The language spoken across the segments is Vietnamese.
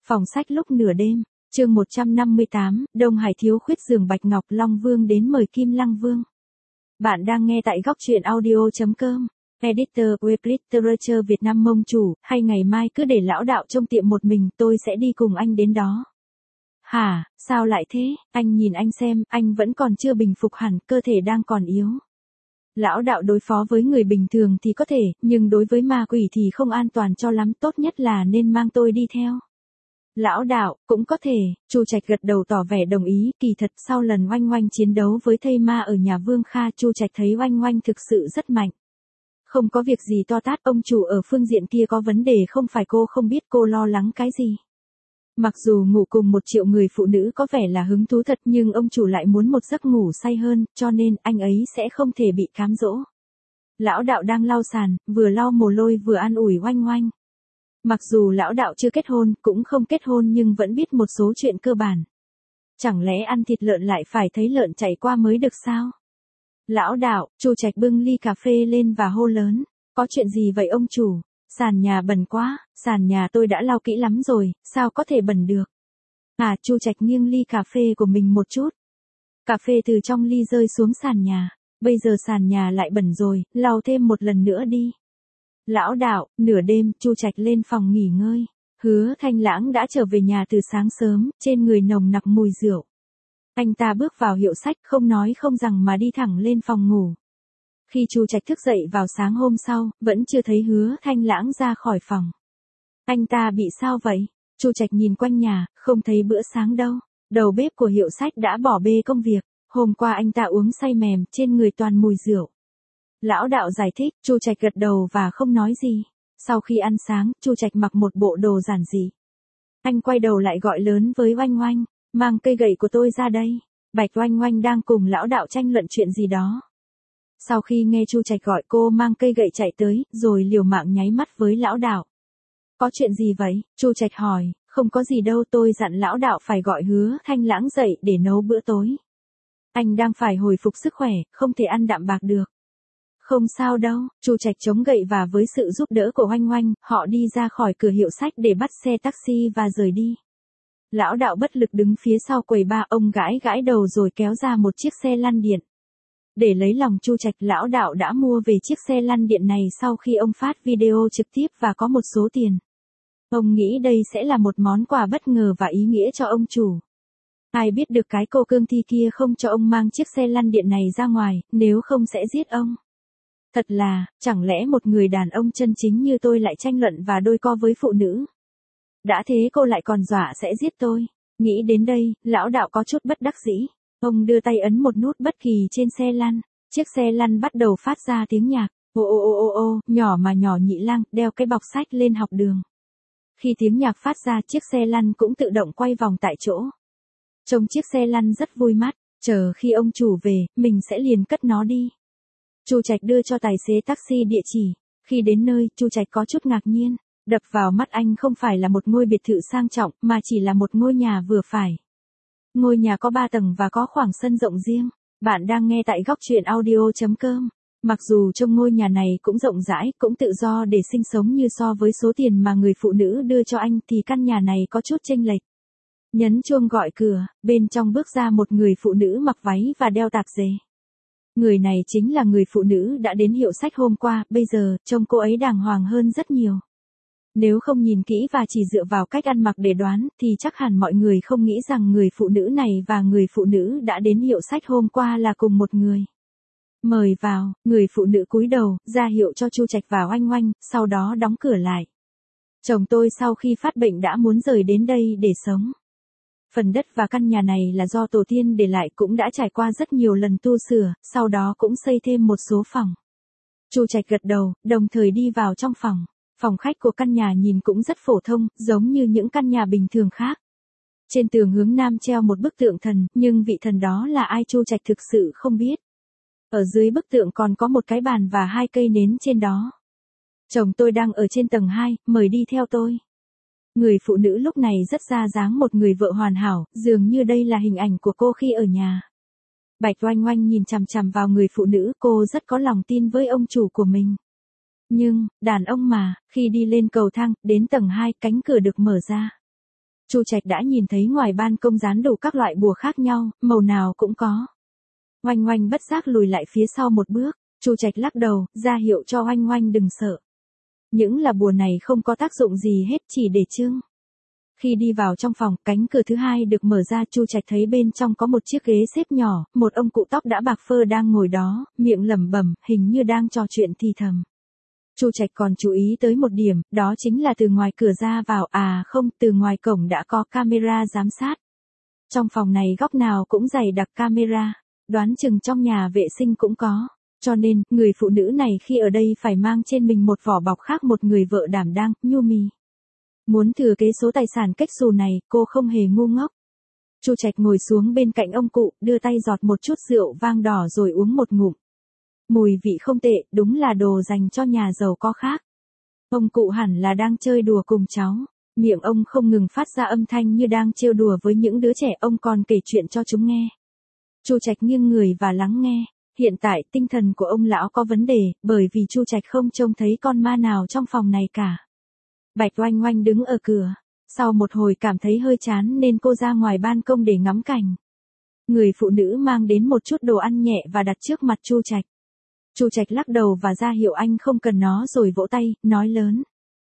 Phòng sách lúc nửa đêm, chương 158, Đông Hải thiếu khuyết giường Bạch Ngọc Long Vương đến mời Kim Lăng Vương. Bạn đang nghe tại góc truyện audio.com. Editor Web Literature Việt Nam mông chủ, hay ngày mai cứ để lão đạo trong tiệm một mình, tôi sẽ đi cùng anh đến đó. Hả, sao lại thế, anh nhìn anh xem, anh vẫn còn chưa bình phục hẳn, cơ thể đang còn yếu. Lão đạo đối phó với người bình thường thì có thể, nhưng đối với ma quỷ thì không an toàn cho lắm, tốt nhất là nên mang tôi đi theo. Lão đạo, cũng có thể, Chu Trạch gật đầu tỏ vẻ đồng ý, kỳ thật sau lần Oanh Oanh chiến đấu với thây ma ở nhà Vương Kha, Chu Trạch thấy Oanh Oanh thực sự rất mạnh. Không có việc gì to tát, ông chủ ở phương diện kia có vấn đề không phải cô không biết cô lo lắng cái gì. Mặc dù ngủ cùng 1 triệu người phụ nữ có vẻ là hứng thú thật nhưng ông chủ lại muốn một giấc ngủ say hơn, cho nên anh ấy sẽ không thể bị cám dỗ. Lão đạo đang lau sàn, vừa lau mồ hôi vừa an ủi Oanh Oanh. Mặc dù lão đạo chưa kết hôn, cũng không kết hôn nhưng vẫn biết một số chuyện cơ bản. Chẳng lẽ ăn thịt lợn lại phải thấy lợn chạy qua mới được sao? Lão đạo, Chu Trạch bưng ly cà phê lên và hô lớn. Có chuyện gì vậy ông chủ? Sàn nhà bẩn quá, sàn nhà tôi đã lau kỹ lắm rồi, sao có thể bẩn được? À, Chu Trạch nghiêng ly cà phê của mình một chút. Cà phê từ trong ly rơi xuống sàn nhà. Bây giờ sàn nhà lại bẩn rồi, lau thêm một lần nữa đi. Lão đạo, nửa đêm, Chu Trạch lên phòng nghỉ ngơi. Hứa Thanh Lãng đã trở về nhà từ sáng sớm, trên người nồng nặc mùi rượu. Anh ta bước vào hiệu sách, không nói không rằng mà đi thẳng lên phòng ngủ. Khi Chu Trạch thức dậy vào sáng hôm sau, vẫn chưa thấy Hứa Thanh Lãng ra khỏi phòng. Anh ta bị sao vậy? Chu Trạch nhìn quanh nhà, không thấy bữa sáng đâu. Đầu bếp của hiệu sách đã bỏ bê công việc. Hôm qua anh ta uống say mềm, trên người toàn mùi rượu. Lão đạo giải thích, Chu Trạch gật đầu và không nói gì. Sau khi ăn sáng, Chu Trạch mặc một bộ đồ giản dị. Anh quay đầu lại gọi lớn với Oanh Oanh, mang cây gậy của tôi ra đây. Bạch Oanh Oanh đang cùng lão đạo tranh luận chuyện gì đó. Sau khi nghe Chu Trạch gọi, cô mang cây gậy chạy tới, rồi liều mạng nháy mắt với lão đạo. Có chuyện gì vậy? Chu Trạch hỏi. Không có gì đâu, tôi dặn lão đạo phải gọi Hứa Thanh Lãng dậy để nấu bữa tối. Anh đang phải hồi phục sức khỏe, không thể ăn đạm bạc được. Không sao đâu, Chu Trạch chống gậy và với sự giúp đỡ của Oanh Oanh, họ đi ra khỏi cửa hiệu sách để bắt xe taxi và rời đi. Lão đạo bất lực đứng phía sau quầy bar, ông gãi gãi đầu rồi kéo ra một chiếc xe lăn điện. Để lấy lòng Chu Trạch, lão đạo đã mua về chiếc xe lăn điện này sau khi ông phát video trực tiếp và có một số tiền. Ông nghĩ đây sẽ là một món quà bất ngờ và ý nghĩa cho ông chủ. Ai biết được cái cô cương thi kia không cho ông mang chiếc xe lăn điện này ra ngoài, nếu không sẽ giết ông. Thật là, chẳng lẽ một người đàn ông chân chính như tôi lại tranh luận và đôi co với phụ nữ? Đã thế cô lại còn dọa sẽ giết tôi. Nghĩ đến đây, lão đạo có chút bất đắc dĩ. Ông đưa tay ấn một nút bất kỳ trên xe lăn. Chiếc xe lăn bắt đầu phát ra tiếng nhạc. Ô ô ô ô ô, nhỏ mà nhỏ Nhị Lang, đeo cái bọc sách lên học đường. Khi tiếng nhạc phát ra, chiếc xe lăn cũng tự động quay vòng tại chỗ. Trông chiếc xe lăn rất vui mắt, chờ khi ông chủ về, mình sẽ liền cất nó đi. Chu Trạch đưa cho tài xế taxi địa chỉ. Khi đến nơi, Chu Trạch có chút ngạc nhiên. Đập vào mắt anh không phải là một ngôi biệt thự sang trọng, mà chỉ là một ngôi nhà vừa phải. Ngôi nhà có 3 tầng và có khoảng sân rộng riêng. Bạn đang nghe tại góc truyện audio.com. Mặc dù trong ngôi nhà này cũng rộng rãi, cũng tự do để sinh sống như so với số tiền mà người phụ nữ đưa cho anh thì căn nhà này có chút chênh lệch. Nhấn chuông gọi cửa, bên trong bước ra một người phụ nữ mặc váy và đeo tạp dề. Người này chính là người phụ nữ đã đến hiệu sách hôm qua, bây giờ, trông cô ấy đàng hoàng hơn rất nhiều. Nếu không nhìn kỹ và chỉ dựa vào cách ăn mặc để đoán, thì chắc hẳn mọi người không nghĩ rằng người phụ nữ này và người phụ nữ đã đến hiệu sách hôm qua là cùng một người. Mời vào, người phụ nữ cúi đầu, ra hiệu cho Chu Trạch và Oanh Oanh, sau đó đóng cửa lại. Chồng tôi sau khi phát bệnh đã muốn rời đến đây để sống. Phần đất và căn nhà này là do tổ tiên để lại, cũng đã trải qua rất nhiều lần tu sửa, sau đó cũng xây thêm một số phòng. Chu Trạch gật đầu, đồng thời đi vào trong phòng. Phòng khách của căn nhà nhìn cũng rất phổ thông, giống như những căn nhà bình thường khác. Trên tường hướng nam treo một bức tượng thần, nhưng vị thần đó là ai Chu Trạch thực sự không biết. Ở dưới bức tượng còn có một cái bàn và 2 cây nến trên đó. Chồng tôi đang ở trên tầng 2, mời đi theo tôi. Người phụ nữ lúc này rất ra dáng một người vợ hoàn hảo, dường như đây là hình ảnh của cô khi ở nhà. Bạch Oanh Oanh nhìn chằm chằm vào người phụ nữ, cô rất có lòng tin với ông chủ của mình. Nhưng, đàn ông mà, khi đi lên cầu thang, đến tầng 2, cánh cửa được mở ra. Chu Trạch đã nhìn thấy ngoài ban công dán đủ các loại bùa khác nhau, màu nào cũng có. Oanh Oanh bất giác lùi lại phía sau một bước, Chu Trạch lắc đầu, ra hiệu cho Oanh Oanh đừng sợ. Những là bùa này không có tác dụng gì hết, chỉ để trưng. Khi đi vào trong phòng, cánh cửa thứ hai được mở ra, Chu Trạch thấy bên trong có một chiếc ghế xếp nhỏ, một ông cụ tóc đã bạc phơ đang ngồi đó, miệng lẩm bẩm, hình như đang trò chuyện thì thầm. Chu Trạch còn chú ý tới một điểm, đó chính là từ ngoài cửa ra vào, không, từ ngoài cổng đã có camera giám sát. Trong phòng này góc nào cũng dày đặc camera, đoán chừng trong nhà vệ sinh cũng có. Cho nên, người phụ nữ này khi ở đây phải mang trên mình một vỏ bọc khác một người vợ đảm đang, nhu mì. Muốn thừa kế số tài sản cách xù này, cô không hề ngu ngốc. Chu Trạch ngồi xuống bên cạnh ông cụ, đưa tay giọt một chút rượu vang đỏ rồi uống một ngụm. Mùi vị không tệ, đúng là đồ dành cho nhà giàu có khác. Ông cụ hẳn là đang chơi đùa cùng cháu. Miệng ông không ngừng phát ra âm thanh như đang trêu đùa với những đứa trẻ, ông còn kể chuyện cho chúng nghe. Chu Trạch nghiêng người và lắng nghe. Hiện tại tinh thần của ông lão có vấn đề, bởi vì Chu Trạch không trông thấy con ma nào trong phòng này cả. Bạch Oanh Oanh đứng ở cửa. Sau một hồi cảm thấy hơi chán nên cô ra ngoài ban công để ngắm cảnh. Người phụ nữ mang đến một chút đồ ăn nhẹ và đặt trước mặt Chu Trạch. Chu Trạch lắc đầu và ra hiệu anh không cần nó rồi vỗ tay, nói lớn.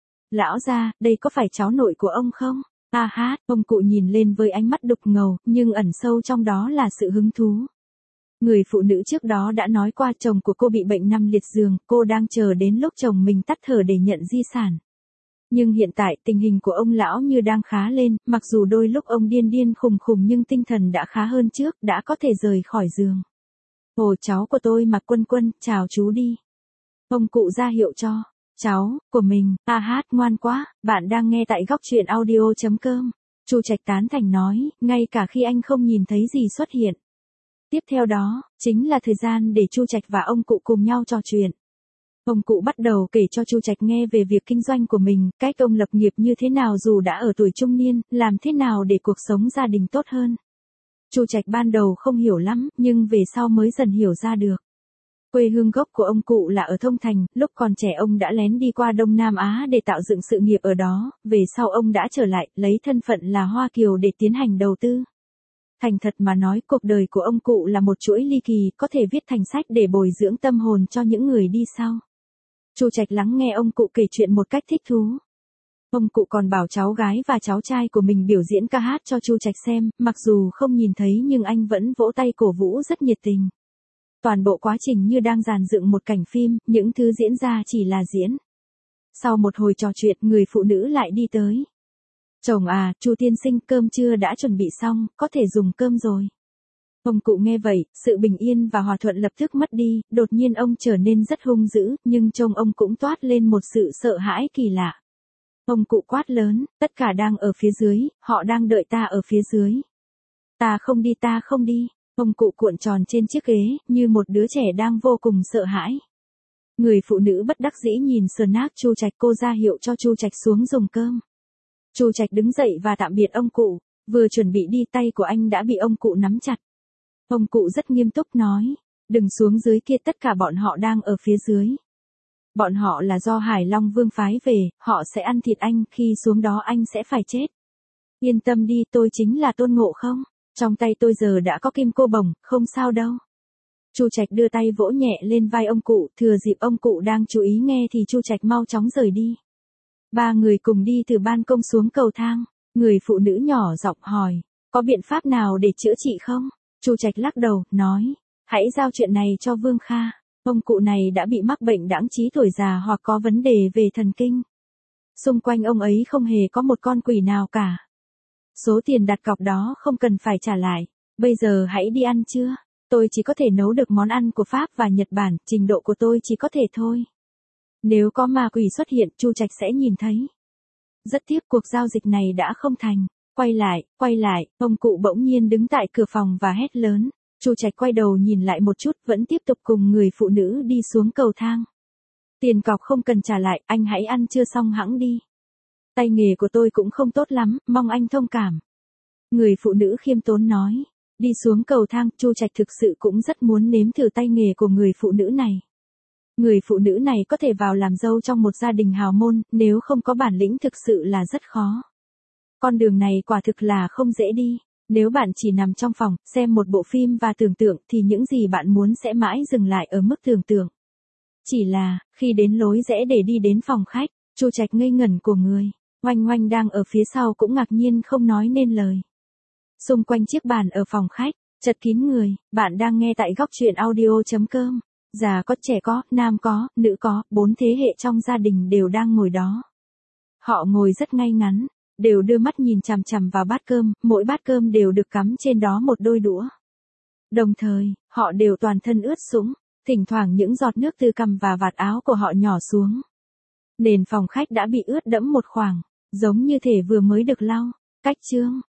Lão gia, đây có phải cháu nội của ông không? Ông cụ nhìn lên với ánh mắt đục ngầu, nhưng ẩn sâu trong đó là sự hứng thú. Người phụ nữ trước đó đã nói qua chồng của cô bị bệnh nằm liệt giường, cô đang chờ đến lúc chồng mình tắt thở để nhận di sản. Nhưng hiện tại tình hình của ông lão như đang khá lên, mặc dù đôi lúc ông điên điên khùng khùng nhưng tinh thần đã khá hơn trước, đã có thể rời khỏi giường. Ồ, cháu của tôi Mạc Quân Quân, chào chú đi. Ông cụ ra hiệu cho cháu của mình. Ngoan quá, bạn đang nghe tại góc truyện audio.com. Chu Trạch tán thành nói, ngay cả khi anh không nhìn thấy gì xuất hiện. Tiếp theo đó, chính là thời gian để Chu Trạch và ông cụ cùng nhau trò chuyện. Ông cụ bắt đầu kể cho Chu Trạch nghe về việc kinh doanh của mình, cách ông lập nghiệp như thế nào dù đã ở tuổi trung niên, làm thế nào để cuộc sống gia đình tốt hơn. Chu Trạch ban đầu không hiểu lắm, nhưng về sau mới dần hiểu ra được. Quê hương gốc của ông cụ là ở Thông Thành, lúc còn trẻ ông đã lén đi qua Đông Nam Á để tạo dựng sự nghiệp ở đó, về sau ông đã trở lại, lấy thân phận là Hoa Kiều để tiến hành đầu tư. Thành thật mà nói, cuộc đời của ông cụ là một chuỗi ly kỳ, có thể viết thành sách để bồi dưỡng tâm hồn cho những người đi sau. Chu Trạch lắng nghe ông cụ kể chuyện một cách thích thú. Ông cụ còn bảo cháu gái và cháu trai của mình biểu diễn ca hát cho Chu Trạch xem, mặc dù không nhìn thấy nhưng anh vẫn vỗ tay cổ vũ rất nhiệt tình. Toàn bộ quá trình như đang dàn dựng một cảnh phim, những thứ diễn ra chỉ là diễn. Sau một hồi trò chuyện, người phụ nữ lại đi tới. Chồng à, Chu tiên sinh, cơm trưa đã chuẩn bị xong, có thể dùng cơm rồi. Ông cụ nghe vậy, sự bình yên và hòa thuận lập tức mất đi, đột nhiên ông trở nên rất hung dữ, nhưng trông ông cũng toát lên một sự sợ hãi kỳ lạ. Ông cụ quát lớn, tất cả đang ở phía dưới, họ đang đợi ta ở phía dưới. Ta không đi, ta không đi. Ông cụ cuộn tròn trên chiếc ghế, như một đứa trẻ đang vô cùng sợ hãi. Người phụ nữ bất đắc dĩ nhìn Snack Chu Trạch, cô ra hiệu cho Chu Trạch xuống dùng cơm. Chu Trạch đứng dậy và tạm biệt ông cụ, vừa chuẩn bị đi tay của anh đã bị ông cụ nắm chặt. Ông cụ rất nghiêm túc nói, đừng xuống dưới kia, tất cả bọn họ đang ở phía dưới. Bọn họ là do Hải Long Vương phái về, họ sẽ ăn thịt anh, khi xuống đó anh sẽ phải chết. Yên tâm đi, tôi chính là Tôn Ngộ Không, trong tay tôi giờ đã có kim cô bổng, không sao đâu. Chu Trạch đưa tay vỗ nhẹ lên vai ông cụ, thừa dịp ông cụ đang chú ý nghe thì Chu Trạch mau chóng rời đi. Ba người cùng đi từ ban công xuống cầu thang, người phụ nữ nhỏ giọng hỏi, có biện pháp nào để chữa trị không? Chu Trạch lắc đầu, nói, hãy giao chuyện này cho Vương Kha. Ông cụ này đã bị mắc bệnh đãng trí tuổi già hoặc có vấn đề về thần kinh. Xung quanh ông ấy không hề có một con quỷ nào cả. Số tiền đặt cọc đó không cần phải trả lại. Bây giờ hãy đi ăn trưa. Tôi chỉ có thể nấu được món ăn của Pháp và Nhật Bản, trình độ của tôi chỉ có thể thôi. Nếu có ma quỷ xuất hiện, Chu Trạch sẽ nhìn thấy. Rất tiếc cuộc giao dịch này đã không thành. Quay lại, ông cụ bỗng nhiên đứng tại cửa phòng và hét lớn. Chu Trạch quay đầu nhìn lại một chút, vẫn tiếp tục cùng người phụ nữ đi xuống cầu thang. Tiền cọc không cần trả lại, anh hãy ăn trưa xong hẵng đi. Tay nghề của tôi cũng không tốt lắm, mong anh thông cảm. Người phụ nữ khiêm tốn nói. Đi xuống cầu thang, Chu Trạch thực sự cũng rất muốn nếm thử tay nghề của người phụ nữ này. Người phụ nữ này có thể vào làm dâu trong một gia đình hào môn, nếu không có bản lĩnh thực sự là rất khó. Con đường này quả thực là không dễ đi. Nếu bạn chỉ nằm trong phòng, xem một bộ phim và tưởng tượng thì những gì bạn muốn sẽ mãi dừng lại ở mức tưởng tượng. Chỉ là, khi đến lối rẽ để đi đến phòng khách, Chu Trạch ngây ngẩn của người. Oanh Oanh đang ở phía sau cũng ngạc nhiên không nói nên lời. Xung quanh chiếc bàn ở phòng khách, chật kín người, bạn đang nghe tại góc truyện audio.com. Già có, trẻ có, nam có, nữ có, 4 thế hệ trong gia đình đều đang ngồi đó. Họ ngồi rất ngay ngắn, đều đưa mắt nhìn chằm chằm vào bát cơm, mỗi bát cơm đều được cắm trên đó một đôi đũa. Đồng thời, họ đều toàn thân ướt sũng, thỉnh thoảng những giọt nước từ cằm và vạt áo của họ nhỏ xuống. Nền phòng khách đã bị ướt đẫm một khoảng, giống như thể vừa mới được lau. Cách chương